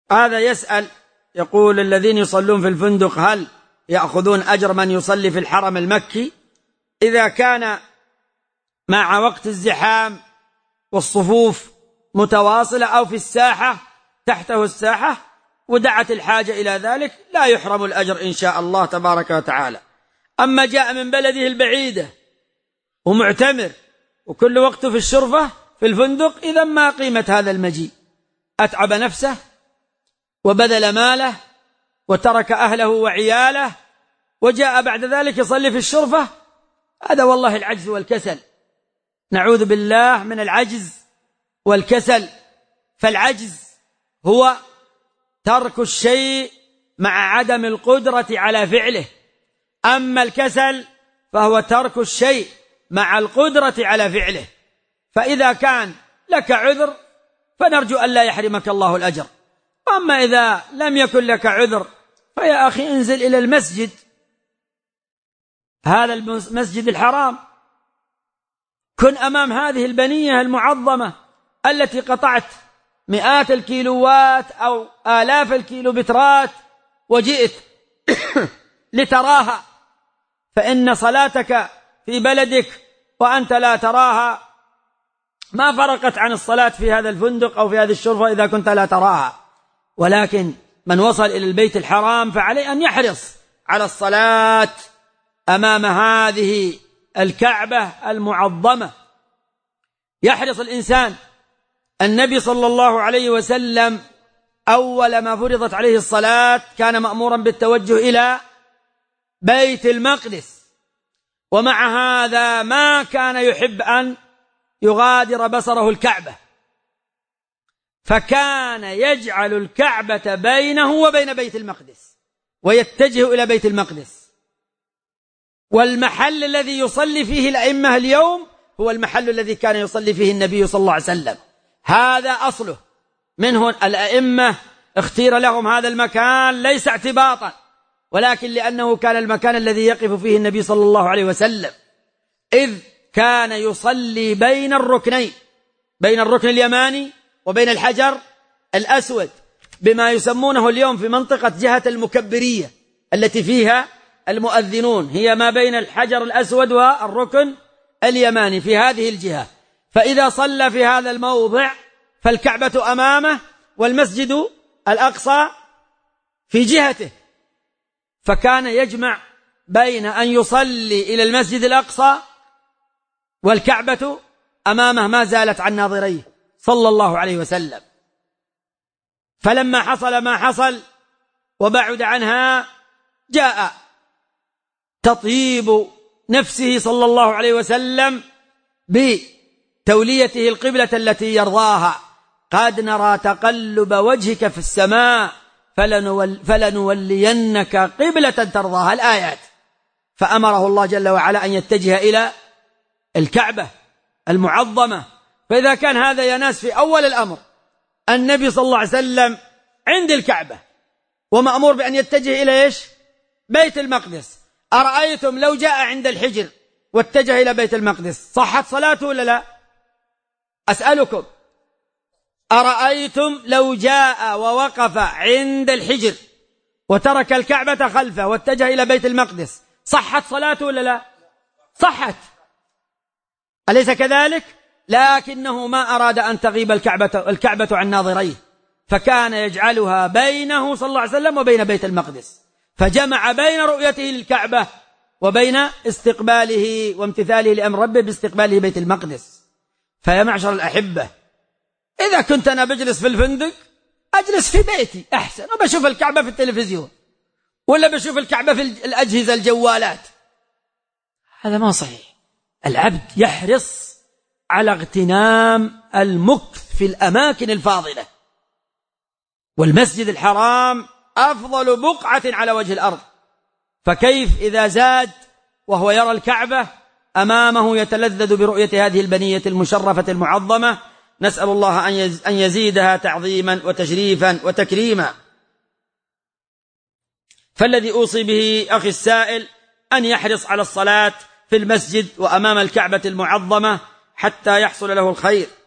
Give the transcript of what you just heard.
هذا يسأل يقول: الذين يصلون في الفندق هل يأخذون أجر من يصلي في الحرم المكي؟ إذا كان مع وقت الزحام والصفوف متواصلة أو في الساحة تحته الساحة ودعت الحاجة إلى ذلك لا يحرم الأجر إن شاء الله تبارك وتعالى. أما جاء من بلده البعيدة ومعتمر وكل وقته في الشرفة في الفندق، إذا ما قيمة هذا المجيء؟ أتعب نفسه وبذل ماله وترك أهله وعياله وجاء بعد ذلك يصلي في الشرفة. هذا والله العجز والكسل، نعوذ بالله من العجز والكسل. فالعجز هو ترك الشيء مع عدم القدرة على فعله، أما الكسل فهو ترك الشيء مع القدرة على فعله. فإذا كان لك عذر فنرجو أن لا يحرمك الله الأجر، أما إذا لم يكن لك عذر فيا أخي انزل إلى المسجد، هذا المسجد الحرام، كن أمام هذه البنية المعظمة التي قطعت مئات الكيلوات أو آلاف الكيلومترات وجئت لتراها، فإن صلاتك في بلدك وأنت لا تراها ما فرقت عن الصلاة في هذا الفندق أو في هذه الشرفة إذا كنت لا تراها. ولكن من وصل إلى البيت الحرام فعليه أن يحرص على الصلاة أمام هذه الكعبة المعظمة. يحرص الإنسان. النبي صلى الله عليه وسلم أول ما فرضت عليه الصلاة كان مأمورا بالتوجه إلى بيت المقدس، ومع هذا ما كان يحب أن يغادر بصره الكعبة، فكان يجعل الكعبة بينه وبين بيت المقدس ويتجه إلى بيت المقدس. والمحل الذي يصلي فيه الأئمة اليوم هو المحل الذي كان يصلي فيه النبي صلى الله عليه وسلم، هذا أصله. منه الأئمة اختير لهم هذا المكان ليس اعتباطا، ولكن لأنه كان المكان الذي يقف فيه النبي صلى الله عليه وسلم، إذ كان يصلي بين الركنين، بين الركن اليماني وبين الحجر الأسود، بما يسمونه اليوم في منطقة جهة المكبرية التي فيها المؤذنون، هي ما بين الحجر الأسود والركن اليماني في هذه الجهة. فإذا صلى في هذا الموضع فالكعبة أمامه والمسجد الأقصى في جهته، فكان يجمع بين أن يصلي إلى المسجد الأقصى والكعبة أمامه ما زالت عن ناظريه صلى الله عليه وسلم. فلما حصل ما حصل وبعد عنها جاء تطيب نفسه صلى الله عليه وسلم بتوليته القبلة التي يرضاها. قد نرى تقلب وجهك في السماء فلنولينك قبلة ترضاها، الآيات. فأمره الله جل وعلا أن يتجه إلى الكعبة المعظمة. فإذا كان هذا يا ناس في أول الأمر النبي صلى الله عليه وسلم عند الكعبة ومأمور بأن يتجه إلى إيش؟ بيت المقدس، أرأيتم لو جاء عند الحجر واتجه إلى بيت المقدس صحت صلاته ولا لا؟ أسألكم، أرأيتم لو جاء ووقف عند الحجر وترك الكعبة خلفه واتجه إلى بيت المقدس صحت صلاته ولا لا؟ صحت، أليس كذلك؟ لكنه ما أراد أن تغيب الكعبة عن ناظريه، فكان يجعلها بينه صلى الله عليه وسلم وبين بيت المقدس، فجمع بين رؤيته للكعبة وبين استقباله وامتثاله لأمر ربه باستقباله بيت المقدس. فيا معشر الأحبة، إذا كنت أنا بجلس في الفندق أجلس في بيتي أحسن، وبشوف الكعبة في التلفزيون ولا بشوف الكعبة في الأجهزة الجوالات، هذا ما صحيح. العبد يحرص على اغتنام المكث في الأماكن الفاضلة، والمسجد الحرام أفضل بقعة على وجه الأرض، فكيف إذا زاد وهو يرى الكعبة أمامه يتلذذ برؤية هذه البنية المشرفة المعظمة. نسأل الله أن يزيدها تعظيما وتشريفا وتكريما. فالذي أوصي به أخي السائل أن يحرص على الصلاة في المسجد وأمام الكعبة المعظمة حتى يحصل له الخير.